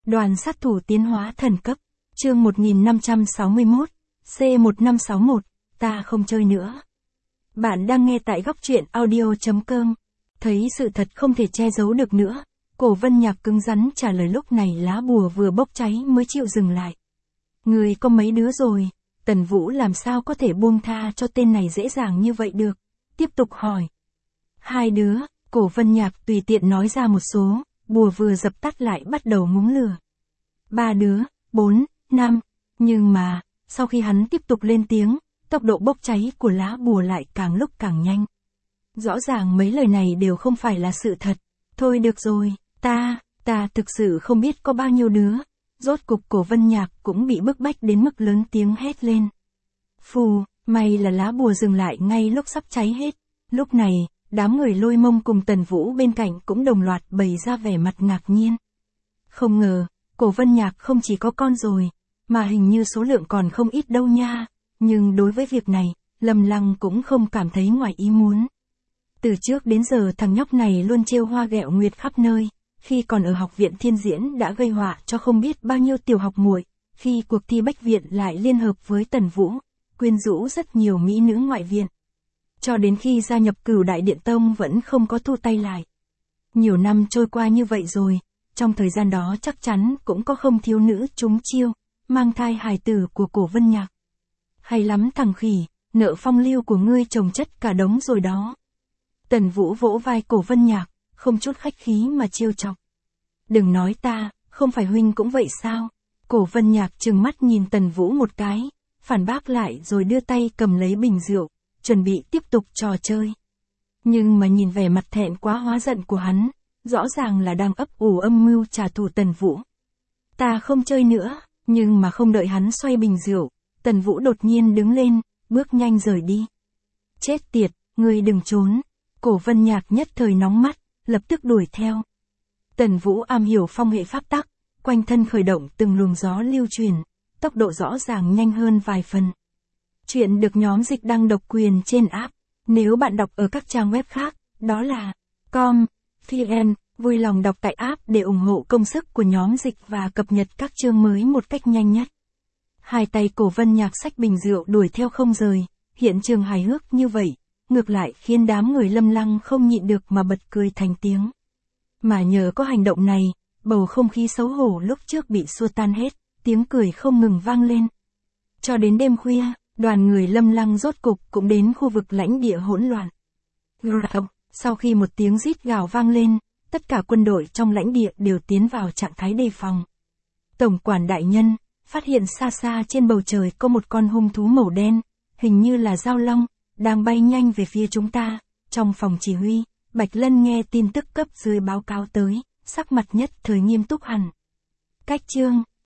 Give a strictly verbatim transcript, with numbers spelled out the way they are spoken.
Đoàn sát thủ tiến hóa thần cấp, chương một nghìn năm trăm sáu mươi mốt, C một năm sáu mốt, ta không chơi nữa. Bạn đang nghe tại góc truyện audio chấm com. Thấy sự thật không thể che giấu được nữa, Cổ Vân Nhạc cứng rắn trả lời. Lúc này lá bùa vừa bốc cháy mới chịu dừng lại. Người có mấy đứa rồi? Tần Vũ làm sao có thể buông tha cho tên này dễ dàng như vậy được? Tiếp tục hỏi. Hai đứa, Cổ Vân Nhạc tùy tiện nói ra một số, bùa vừa dập tắt lại bắt đầu ngúng lửa. Ba đứa, bốn, năm, nhưng mà, sau khi hắn tiếp tục lên tiếng, tốc độ bốc cháy của lá bùa lại càng lúc càng nhanh. Rõ ràng mấy lời này đều không phải là sự thật. Thôi được rồi, ta, ta thực sự không biết có bao nhiêu đứa. Rốt cục Cổ Vân Nhạc cũng bị bức bách đến mức lớn tiếng hét lên. Phù, may là lá bùa dừng lại ngay lúc sắp cháy hết. Lúc này, đám người Lôi Mông cùng Tần Vũ bên cạnh cũng đồng loạt bày ra vẻ mặt ngạc nhiên. Không ngờ, Cổ Vân Nhạc không chỉ có con rồi, mà hình như số lượng còn không ít đâu nha. Nhưng đối với việc này, Lâm Lăng cũng không cảm thấy ngoài ý muốn. Từ trước đến giờ thằng nhóc này luôn trêu hoa ghẹo nguyệt khắp nơi. Khi còn ở học viện Thiên Diễn đã gây họa cho không biết bao nhiêu tiểu học muội. Khi cuộc thi Bách Viện lại liên hợp với Tần Vũ, quyến rũ rất nhiều mỹ nữ ngoại viện. Cho đến khi gia nhập Cửu Đại Điện Tông vẫn không có thu tay lại. Nhiều năm trôi qua như vậy rồi, trong thời gian đó chắc chắn cũng có không thiếu nữ trúng chiêu, mang thai hài tử của Cổ Vân Nhạc. Hay lắm thằng khỉ, nợ phong lưu của ngươi chồng chất cả đống rồi đó. Tần Vũ vỗ vai Cổ Vân Nhạc, không chút khách khí mà trêu chọc. Đừng nói ta, không phải huynh cũng vậy sao? Cổ Vân Nhạc trừng mắt nhìn Tần Vũ một cái, phản bác lại rồi đưa tay cầm lấy bình rượu, chuẩn bị tiếp tục trò chơi. Nhưng mà nhìn vẻ mặt thẹn quá hóa giận của hắn, rõ ràng là đang ấp ủ âm mưu trả thù Tần Vũ. Ta không chơi nữa, nhưng mà không đợi hắn xoay bình rượu, Tần Vũ đột nhiên đứng lên, bước nhanh rời đi. Chết tiệt, ngươi đừng trốn. Cổ Vân Nhạc nhất thời nóng mắt, lập tức đuổi theo. Tần Vũ am hiểu phong hệ pháp tắc, quanh thân khởi động từng luồng gió lưu truyền, tốc độ rõ ràng nhanh hơn vài phần. Chuyện được nhóm dịch đăng độc quyền trên app. Nếu bạn đọc ở các trang web khác, đó là com, vn, vui lòng đọc tại app để ủng hộ công sức của nhóm dịch và cập nhật các chương mới một cách nhanh nhất. Hai tay Cổ Vân Nhạc xách bình rượu đuổi theo không rời, hiện trường hài hước như vậy, ngược lại khiến đám người Lâm Lăng không nhịn được mà bật cười thành tiếng. Mà nhờ có hành động này, bầu không khí xấu hổ lúc trước bị xua tan hết, tiếng cười không ngừng vang lên. Cho đến đêm khuya, đoàn người Lâm Lăng rốt cục cũng đến khu vực lãnh địa hỗn loạn. Sau khi một tiếng rít gào vang lên, tất cả quân đội trong lãnh địa đều tiến vào trạng thái đề phòng. Tổng quản đại nhân, phát hiện xa xa trên bầu trời có một con hung thú màu đen, hình như là Giao Long, đang bay nhanh về phía chúng ta. Trong phòng chỉ huy, Bạch Lân nghe tin tức cấp dưới báo cáo tới, sắc mặt nhất thời nghiêm túc hẳn. Cách chương